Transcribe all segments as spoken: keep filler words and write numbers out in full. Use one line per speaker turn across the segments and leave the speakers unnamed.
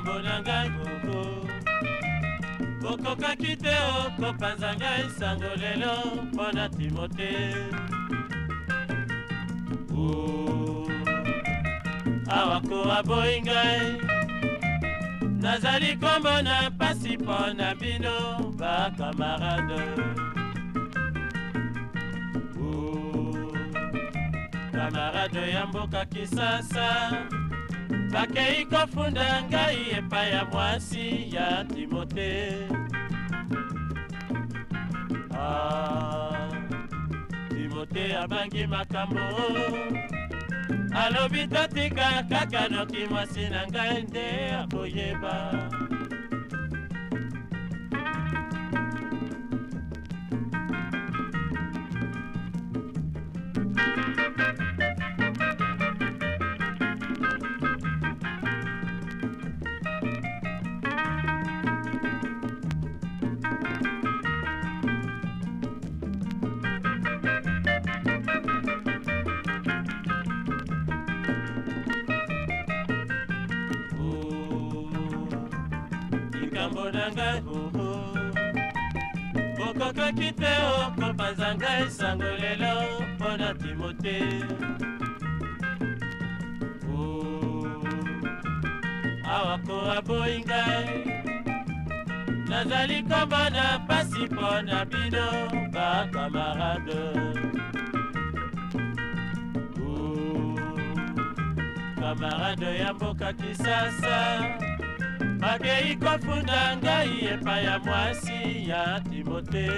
likambo na ngai koko okokaki te okopanza ngai sango lelo mpo na Timote. Awa ko aboyi ngai nazali komona pasi mpo na bino bakamarade. Kamarade ya mboka Kisasa bakei kofunda ngai epai ya mwasi ya Timote. Ah, Timote abangi makambo alobi totika kaka noki mwasi na ngai nde akoyeba. Likambo na ngai koko okokaki te okopanza ngai sango lelo mpo na Timote. Awa ko aboyi ngai nazali komona pasi mpo na bino bakamarade. Kamarade ya mboka Kisasa bakei kofunda ngai epai ya mwasi ya Timote.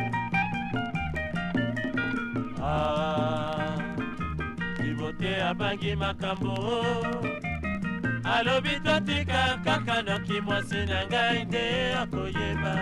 Ah, Timote abangi makambo alobi totika kaka noki mwasi na ngai nde akoyeba.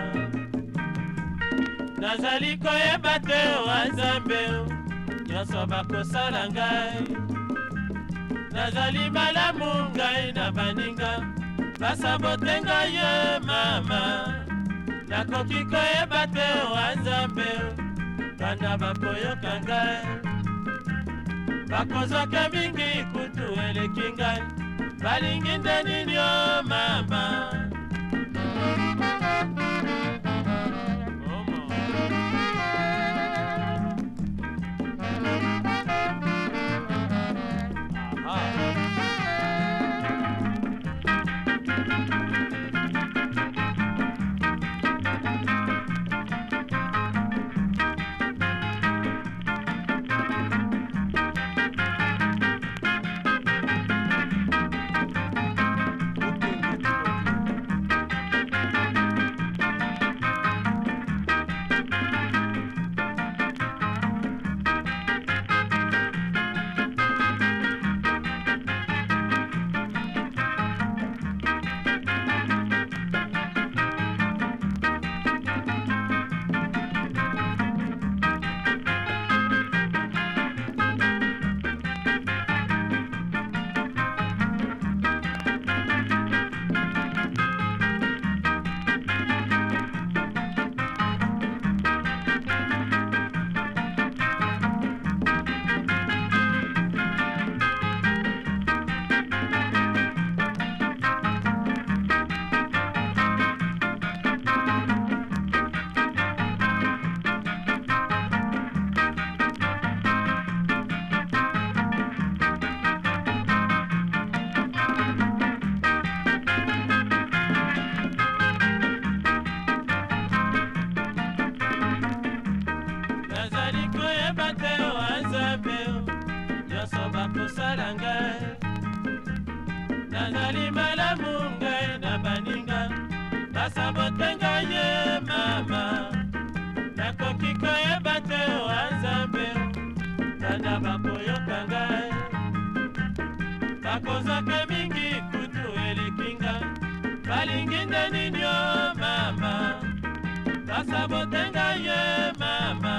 Nazali koyeba te wa Nzambe nyonso bakosala ngai. Nazali malamu ngai na baninga basabote ngai ye mama. Nakoki koyeba te wa Nzambe kanda bakoyoka ngai. Bakozwaka mingi kutu eleki ngai balingi nde nini o mama. Nazali malamu ngai na baninga basabote ngai ye mama. Nakoki koyeba te wa Nzambe kanda bakoyoka ngai. Bakozwaka mingi kutu eleki ngai balingi nde nini o mama. Basabote ngai ye mama.